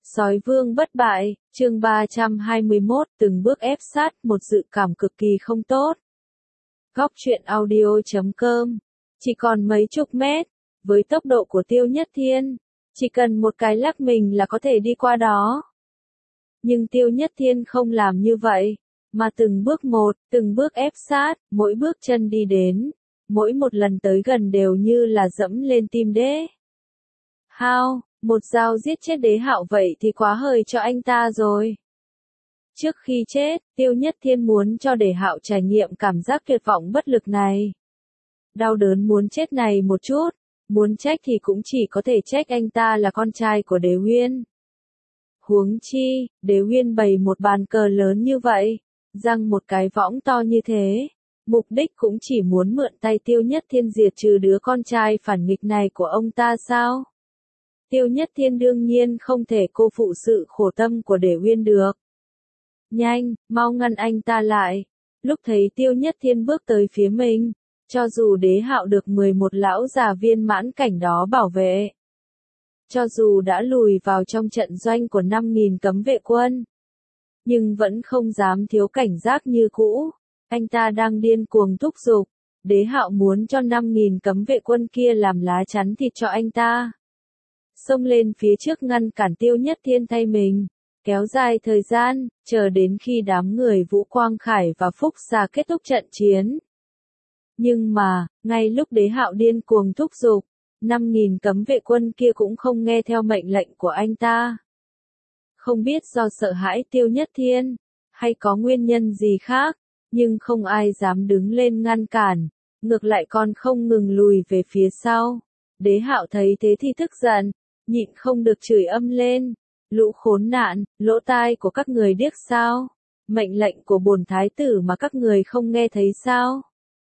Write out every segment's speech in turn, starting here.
Sói vương bất bại, chương 321, từng bước ép sát, một dự cảm cực kỳ không tốt. Góc truyện audio.com, chỉ còn mấy chục mét, với tốc độ của Tiêu Nhất Thiên, chỉ cần một cái lắc mình là có thể đi qua đó. Nhưng Tiêu Nhất Thiên không làm như vậy, mà từng bước một, từng bước ép sát, mỗi bước chân đi đến, mỗi một lần tới gần đều như là dẫm lên tim đế. Hao, một dao giết chết Đế Hạo vậy thì quá hời cho anh ta rồi. Trước khi chết, Tiêu Nhất Thiên muốn cho Đế Hạo trải nghiệm cảm giác tuyệt vọng bất lực này. Đau đớn muốn chết này một chút, muốn trách thì cũng chỉ có thể trách anh ta là con trai của Đế Uyên. Huống chi, Đế Uyên bày một bàn cờ lớn như vậy, răng một cái võng to như thế, mục đích cũng chỉ muốn mượn tay Tiêu Nhất Thiên diệt trừ đứa con trai phản nghịch này của ông ta sao? Tiêu Nhất Thiên đương nhiên không thể cô phụ sự khổ tâm của Đế Uyên được. Nhanh, mau ngăn anh ta lại. Lúc thấy Tiêu Nhất Thiên bước tới phía mình, cho dù Đế Hạo được 11 lão già viên mãn cảnh đó bảo vệ, cho dù đã lùi vào trong trận doanh của 5.000 cấm vệ quân, nhưng vẫn không dám thiếu cảnh giác như cũ. Anh ta đang điên cuồng thúc giục, Đế Hạo muốn cho 5.000 cấm vệ quân kia làm lá chắn thịt cho anh ta. Xông lên phía trước ngăn cản Tiêu Nhất Thiên thay mình, kéo dài thời gian, chờ đến khi đám người Vũ Quang Khải và Phúc Xà kết thúc trận chiến. Nhưng mà, ngay lúc Đế Hạo điên cuồng thúc giục, 5.000 cấm vệ quân kia cũng không nghe theo mệnh lệnh của anh ta. Không biết do sợ hãi Tiêu Nhất Thiên, hay có nguyên nhân gì khác, nhưng không ai dám đứng lên ngăn cản, ngược lại còn không ngừng lùi về phía sau. Đế Hạo thấy thế thì tức giận, nhịn không được chửi âm lên. Lũ khốn nạn, lỗ tai của các người điếc sao? Mệnh lệnh của bổn thái tử mà các người không nghe thấy sao?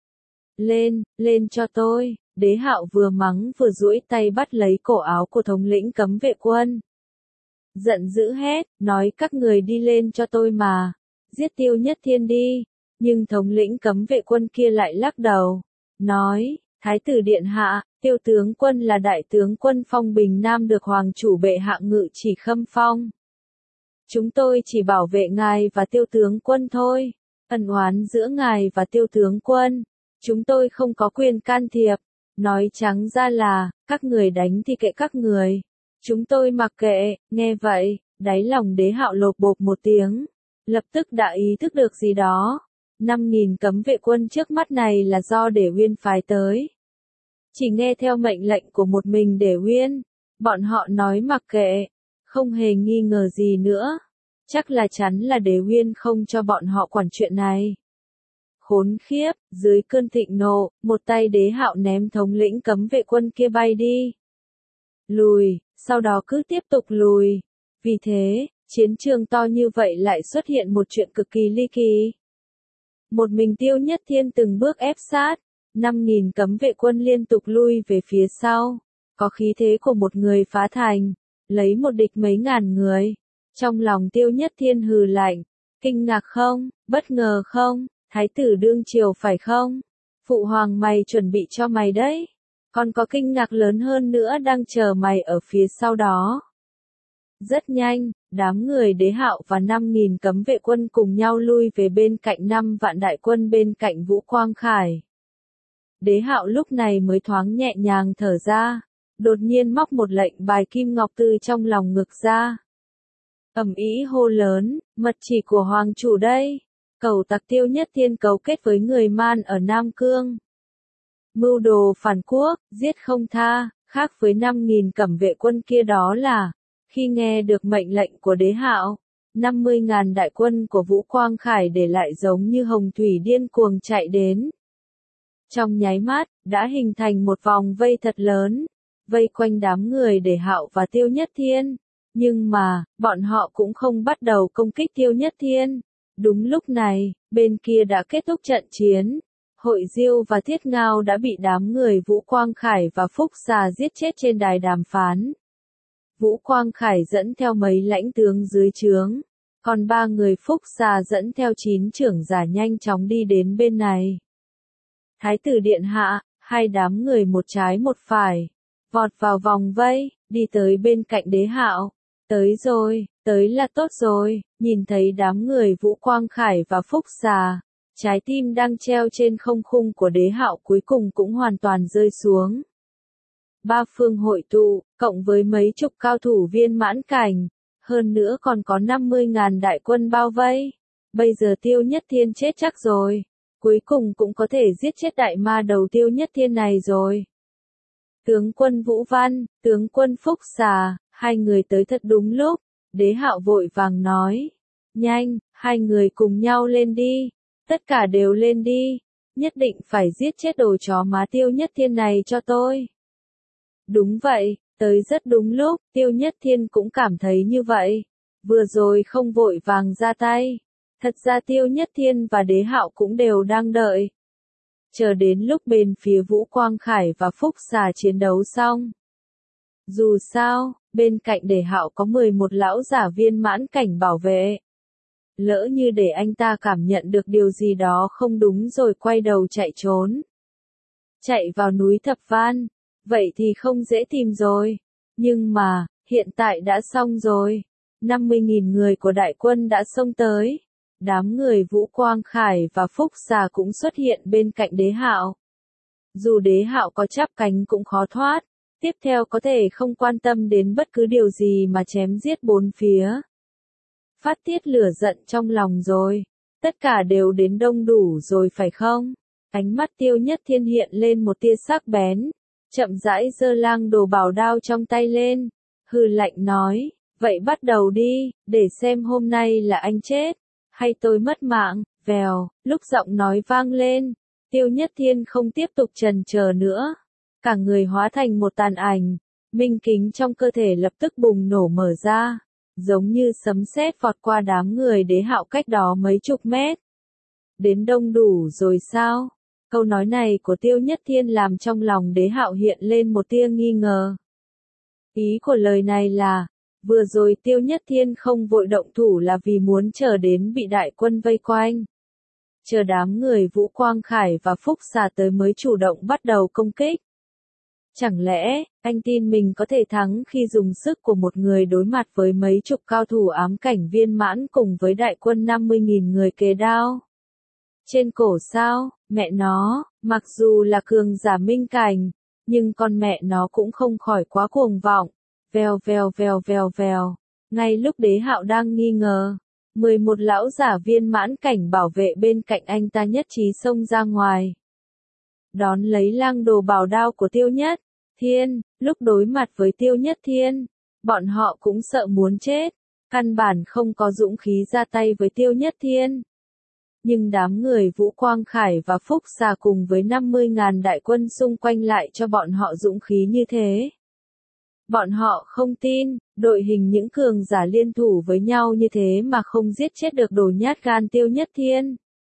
Lên, lên cho tôi. Đế Hạo vừa mắng vừa duỗi tay bắt lấy cổ áo của thống lĩnh cấm vệ quân. Giận dữ hét, nói các người đi lên cho tôi mà. Giết Tiêu Nhất Thiên đi. Nhưng thống lĩnh cấm vệ quân kia lại lắc đầu. Nói, Thái tử điện hạ, Tiêu tướng quân là đại tướng quân Phong Bình Nam được hoàng chủ bệ hạ ngự chỉ khâm phong. Chúng tôi chỉ bảo vệ ngài và Tiêu tướng quân thôi. Ân oán giữa ngài và Tiêu tướng quân, chúng tôi không có quyền can thiệp. Nói trắng ra là, các người đánh thì kệ các người. Chúng tôi mặc kệ. Nghe vậy, đáy lòng Đế Hạo lột bột một tiếng, lập tức đã ý thức được gì đó. 5.000 cấm vệ quân trước mắt này là do Đế Uyên phái tới. Chỉ nghe theo mệnh lệnh của một mình Đế Uyên, bọn họ nói mặc kệ, không hề nghi ngờ gì nữa. Chắc là chắn là Đế Uyên không cho bọn họ quản chuyện này. Khốn khiếp, dưới cơn thịnh nộ, một tay Đế Hạo ném thống lĩnh cấm vệ quân kia bay đi. Lùi, sau đó cứ tiếp tục lùi. Vì thế, chiến trường to như vậy lại xuất hiện một chuyện cực kỳ ly kỳ. Một mình Tiêu Nhất Thiên từng bước ép sát, 5.000 cấm vệ quân liên tục lui về phía sau, có khí thế của một người phá thành, lấy một địch mấy ngàn người. Trong lòng Tiêu Nhất Thiên hừ lạnh, kinh ngạc không, bất ngờ không, thái tử đương triều phải không? Phụ hoàng mày chuẩn bị cho mày đấy, còn có kinh ngạc lớn hơn nữa đang chờ mày ở phía sau đó. Rất nhanh, đám người Đế Hạo và 5.000 cấm vệ quân cùng nhau lui về bên cạnh 5 vạn đại quân bên cạnh Vũ Quang Khải. Đế Hạo lúc này mới thoáng nhẹ nhàng thở ra, đột nhiên móc một lệnh bài kim ngọc từ trong lòng ngực ra. Ầm ĩ hô lớn, mật chỉ của hoàng chủ đây. Cẩu tặc Tiêu Nhất Thiên cấu kết với người Man ở Nam Cương. Mưu đồ phản quốc, giết không tha, khác với 5.000 cấm vệ quân kia đó là, khi nghe được mệnh lệnh của Đế Hạo, 50.000 đại quân của Vũ Quang Khải để lại giống như hồng thủy điên cuồng chạy đến. Trong nháy mắt, đã hình thành một vòng vây thật lớn, vây quanh đám người Đế Hạo và Tiêu Nhất Thiên. Nhưng mà, bọn họ cũng không bắt đầu công kích Tiêu Nhất Thiên. Đúng lúc này, bên kia đã kết thúc trận chiến. Hội Diêu và Thiết Ngao đã bị đám người Vũ Quang Khải và Phúc Xà giết chết trên đài đàm phán. Vũ Quang Khải dẫn theo mấy lãnh tướng dưới trướng, còn 3 người Phúc Xà dẫn theo 9 trưởng giả nhanh chóng đi đến bên này. Thái tử điện hạ, hai đám người một trái một phải, vọt vào vòng vây, đi tới bên cạnh Đế Hạo. Tới rồi, tới là tốt rồi, nhìn thấy đám người Vũ Quang Khải và Phúc Xà, trái tim đang treo trên không khung của Đế Hạo cuối cùng cũng hoàn toàn rơi xuống. Ba phương hội tụ, cộng với mấy chục cao thủ viên mãn cảnh, hơn nữa còn có 50.000 đại quân bao vây. Bây giờ Tiêu Nhất Thiên chết chắc rồi, cuối cùng cũng có thể giết chết đại ma đầu Tiêu Nhất Thiên này rồi. Tướng quân Vũ Văn, tướng quân Phúc Xà, hai người tới thật đúng lúc, Đế Hạo vội vàng nói. Nhanh, hai người cùng nhau lên đi, tất cả đều lên đi, nhất định phải giết chết đồ chó má Tiêu Nhất Thiên này cho tôi. Đúng vậy, tới rất đúng lúc, Tiêu Nhất Thiên cũng cảm thấy như vậy. Vừa rồi không vội vàng ra tay. Thật ra Tiêu Nhất Thiên và Đế Hạo cũng đều đang đợi. Chờ đến lúc bên phía Vũ Quang Khải và Phúc Xà chiến đấu xong. Dù sao, bên cạnh Đế Hạo có 11 lão giả viên mãn cảnh bảo vệ. Lỡ như để anh ta cảm nhận được điều gì đó không đúng rồi quay đầu chạy trốn. Chạy vào núi Thập Van. Vậy thì không dễ tìm rồi. Nhưng mà, hiện tại đã xong rồi. 50.000 người của đại quân đã xông tới. Đám người Vũ Quang Khải và Phúc Xà cũng xuất hiện bên cạnh Đế Hạo. Dù Đế Hạo có chắp cánh cũng khó thoát. Tiếp theo có thể không quan tâm đến bất cứ điều gì mà chém giết bốn phía. Phát tiết lửa giận trong lòng rồi. Tất cả đều đến đông đủ rồi phải không? Ánh mắt Tiêu Nhất Thiên hiện lên một tia sắc bén. Chậm rãi giơ lang đồ bảo đao trong tay lên, hừ lạnh nói, vậy bắt đầu đi, để xem hôm nay là anh chết, hay tôi mất mạng, vèo, lúc giọng nói vang lên, Tiêu Nhất Thiên không tiếp tục chần chờ nữa, cả người hóa thành một tàn ảnh, minh kính trong cơ thể lập tức bùng nổ mở ra, giống như sấm sét vọt qua đám người Đế Hạo cách đó mấy chục mét. Đến đông đủ rồi sao? Câu nói này của Tiêu Nhất Thiên làm trong lòng Đế Hạo hiện lên một tia nghi ngờ. Ý của lời này là, vừa rồi Tiêu Nhất Thiên không vội động thủ là vì muốn chờ đến bị đại quân vây quanh. Chờ đám người Vũ Quang Khải và Phúc Xà tới mới chủ động bắt đầu công kích. Chẳng lẽ, anh tin mình có thể thắng khi dùng sức của một người đối mặt với mấy chục cao thủ ám cảnh viên mãn cùng với đại quân 50.000 người kề đao? Trên cổ sao, mẹ nó, mặc dù là cường giả minh cảnh, nhưng con mẹ nó cũng không khỏi quá cuồng vọng. Vèo vèo vèo vèo vèo. Ngay lúc Đế Hạo đang nghi ngờ, 11 lão giả viên mãn cảnh bảo vệ bên cạnh anh ta nhất trí xông ra ngoài. Đón lấy lang đồ bảo đao của Tiêu Nhất Thiên, lúc đối mặt với Tiêu Nhất Thiên, bọn họ cũng sợ muốn chết, căn bản không có dũng khí ra tay với Tiêu Nhất Thiên. Nhưng đám người Vũ Quang Khải và Phúc Xà cùng với 50.000 đại quân xung quanh lại cho bọn họ dũng khí như thế. Bọn họ không tin, đội hình những cường giả liên thủ với nhau như thế mà không giết chết được đồ nhát gan Tiêu Nhất Thiên.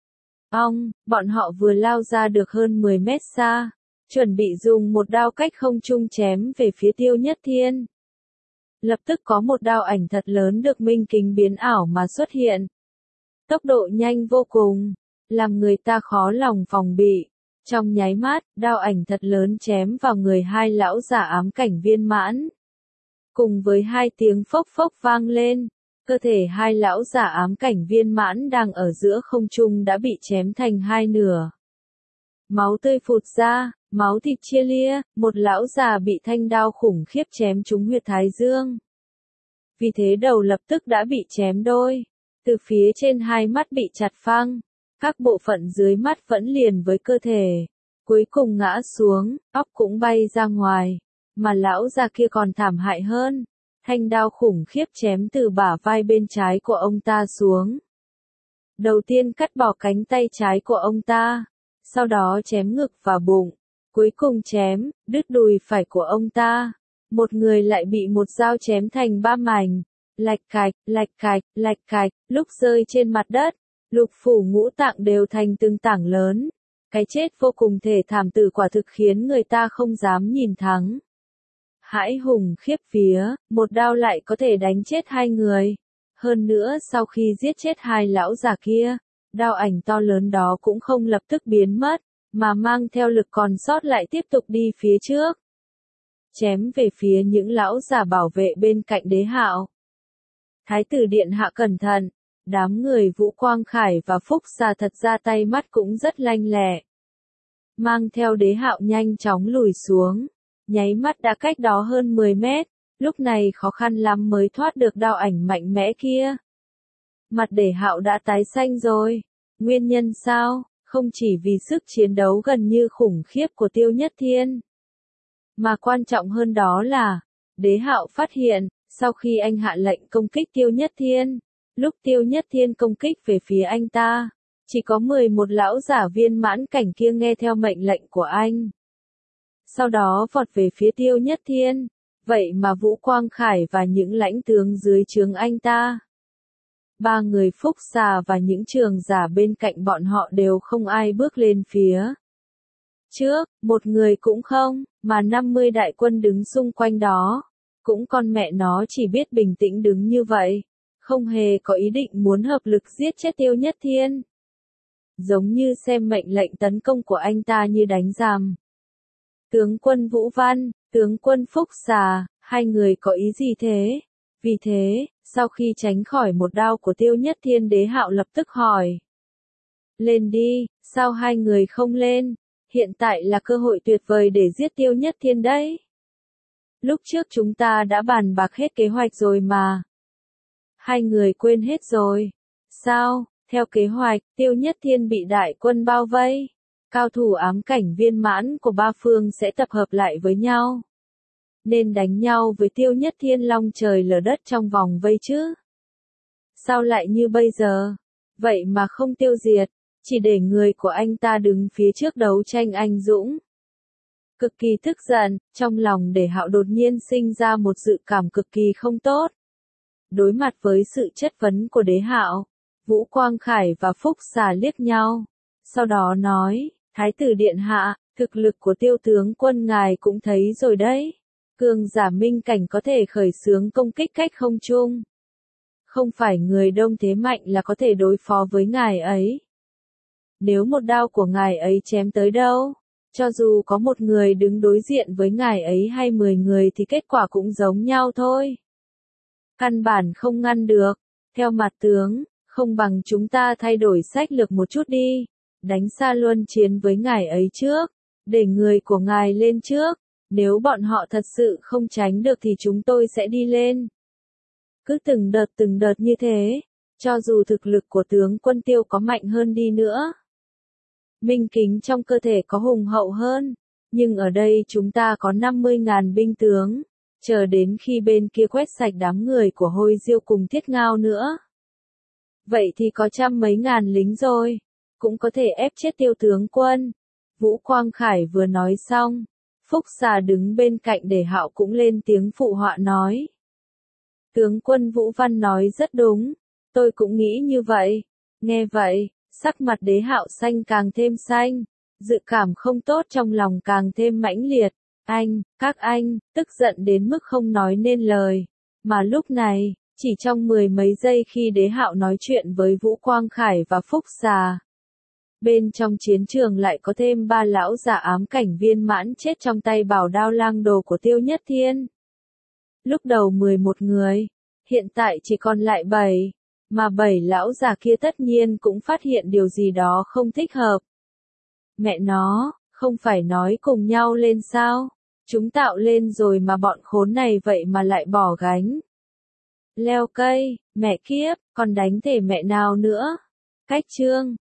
Bọn họ vừa lao ra được hơn 10 mét xa, chuẩn bị dùng một đao cách không trung chém về phía Tiêu Nhất Thiên. Lập tức có một đao ảnh thật lớn được minh kính biến ảo mà xuất hiện. Tốc độ nhanh vô cùng, làm người ta khó lòng phòng bị. Trong nháy mắt, đao ảnh thật lớn chém vào người hai lão giả ám cảnh viên mãn. Cùng với hai tiếng phốc phốc vang lên, cơ thể hai lão giả ám cảnh viên mãn đang ở giữa không trung đã bị chém thành hai nửa. Máu tươi phụt ra, máu thịt chia lia, một lão già bị thanh đao khủng khiếp chém trúng huyệt thái dương. Vì thế đầu lập tức đã bị chém đôi. Từ phía trên hai mắt bị chặt phăng, các bộ phận dưới mắt vẫn liền với cơ thể. Cuối cùng ngã xuống, óc cũng bay ra ngoài. Mà lão già kia còn thảm hại hơn. Thanh đao khủng khiếp chém từ bả vai bên trái của ông ta xuống. Đầu tiên cắt bỏ cánh tay trái của ông ta. Sau đó chém ngực và bụng. Cuối cùng chém, đứt đùi phải của ông ta. Một người lại bị một dao chém thành ba mảnh. Lạch cạch, lạch cạch, lạch cạch, lúc rơi trên mặt đất, lục phủ ngũ tạng đều thành từng tảng lớn. Cái chết vô cùng thê thảm tử quả thực khiến người ta không dám nhìn thắng. Hãi hùng khiếp vía, một đao lại có thể đánh chết hai người. Hơn nữa sau khi giết chết hai lão già kia, đao ảnh to lớn đó cũng không lập tức biến mất, mà mang theo lực còn sót lại tiếp tục đi phía trước. Chém về phía những lão già bảo vệ bên cạnh Đế Hạo. Thái tử điện hạ cẩn thận, đám người Vũ Quang Khải và Phúc Xà thật ra tay mắt cũng rất lanh lẹ. Mang theo Đế Hạo nhanh chóng lùi xuống, nháy mắt đã cách đó hơn 10 mét, lúc này khó khăn lắm mới thoát được đao ảnh mạnh mẽ kia. Mặt Đế Hạo đã tái xanh rồi, nguyên nhân sao? Không chỉ vì sức chiến đấu gần như khủng khiếp của Tiêu Nhất Thiên, mà quan trọng hơn đó là, Đế Hạo phát hiện, sau khi anh hạ lệnh công kích Tiêu Nhất Thiên, lúc Tiêu Nhất Thiên công kích về phía anh ta, chỉ có 11 lão giả viên mãn cảnh kia nghe theo mệnh lệnh của anh. Sau đó vọt về phía Tiêu Nhất Thiên, vậy mà Vũ Quang Khải và những lãnh tướng dưới trướng anh ta, 3 người Phúc Xà và những trường giả bên cạnh bọn họ đều không ai bước lên phía trước, một người cũng không, mà 50 đại quân đứng xung quanh đó, cũng con mẹ nó chỉ biết bình tĩnh đứng như vậy, không hề có ý định muốn hợp lực giết chết Tiêu Nhất Thiên. Giống như xem mệnh lệnh tấn công của anh ta như đánh giam. Tướng quân Vũ Văn, tướng quân Phúc Xà, hai người có ý gì thế? Vì thế, sau khi tránh khỏi một đao của Tiêu Nhất Thiên, Đế Hạo lập tức hỏi. Lên đi, sao hai người không lên? Hiện tại là cơ hội tuyệt vời để giết Tiêu Nhất Thiên đấy. Lúc trước chúng ta đã bàn bạc hết kế hoạch rồi mà. Hai người quên hết rồi. Sao? Theo kế hoạch, Tiêu Nhất Thiên bị đại quân bao vây. Cao thủ ám cảnh viên mãn của ba phương sẽ tập hợp lại với nhau. Nên đánh nhau với Tiêu Nhất Thiên long trời lở đất trong vòng vây chứ. Sao lại như bây giờ? Vậy mà không tiêu diệt, chỉ để người của anh ta đứng phía trước đấu tranh anh dũng. Cực kỳ tức giận, trong lòng Đế Hạo đột nhiên sinh ra một dự cảm cực kỳ không tốt. Đối mặt với sự chất vấn của Đế Hạo, Vũ Quang Khải và Phúc Xà liếc nhau. Sau đó nói, Thái tử điện hạ, thực lực của Tiêu tướng quân ngài cũng thấy rồi đấy. Cường giả minh cảnh có thể khởi xướng công kích cách không trung. Không phải người đông thế mạnh là có thể đối phó với ngài ấy. Nếu một đao của ngài ấy chém tới đâu, cho dù có một người đứng đối diện với ngài ấy hay 10 người thì kết quả cũng giống nhau thôi. Căn bản không ngăn được. Theo mặt tướng, không bằng chúng ta thay đổi sách lược một chút đi. Đánh xa luân chiến với ngài ấy trước. Để người của ngài lên trước. Nếu bọn họ thật sự không tránh được thì chúng tôi sẽ đi lên. Cứ từng đợt như thế. Cho dù thực lực của tướng quân Tiêu có mạnh hơn đi nữa, minh kính trong cơ thể có hùng hậu hơn, nhưng ở đây chúng ta có 50.000 binh tướng, chờ đến khi bên kia quét sạch đám người của Hôi Diêu cùng Thiết Ngao nữa. Vậy thì có trăm mấy ngàn lính rồi, cũng có thể ép chết Tiêu tướng quân. Vũ Quang Khải vừa nói xong, Phúc Xà đứng bên cạnh Đế Hạo cũng lên tiếng phụ họa nói. Tướng quân Vũ Văn nói rất đúng, tôi cũng nghĩ như vậy. Nghe vậy, sắc mặt Đế Hạo xanh càng thêm xanh, dự cảm không tốt trong lòng càng thêm mãnh liệt. Các anh, tức giận đến mức không nói nên lời. Mà lúc này, chỉ trong 10 mấy giây khi Đế Hạo nói chuyện với Vũ Quang Khải và Phúc Xà, bên trong chiến trường lại có thêm 3 lão giả ám cảnh viên mãn chết trong tay bảo đao lang đồ của Tiêu Nhất Thiên. Lúc đầu 11 người, hiện tại chỉ còn lại 7. Mà 7 lão già kia tất nhiên cũng phát hiện điều gì đó không thích hợp. Mẹ nó, không phải nói cùng nhau lên sao? Chúng tạo lên rồi mà bọn khốn này vậy mà lại bỏ gánh. Leo cây, mẹ kiếp, còn đánh thể mẹ nào nữa? Cách chương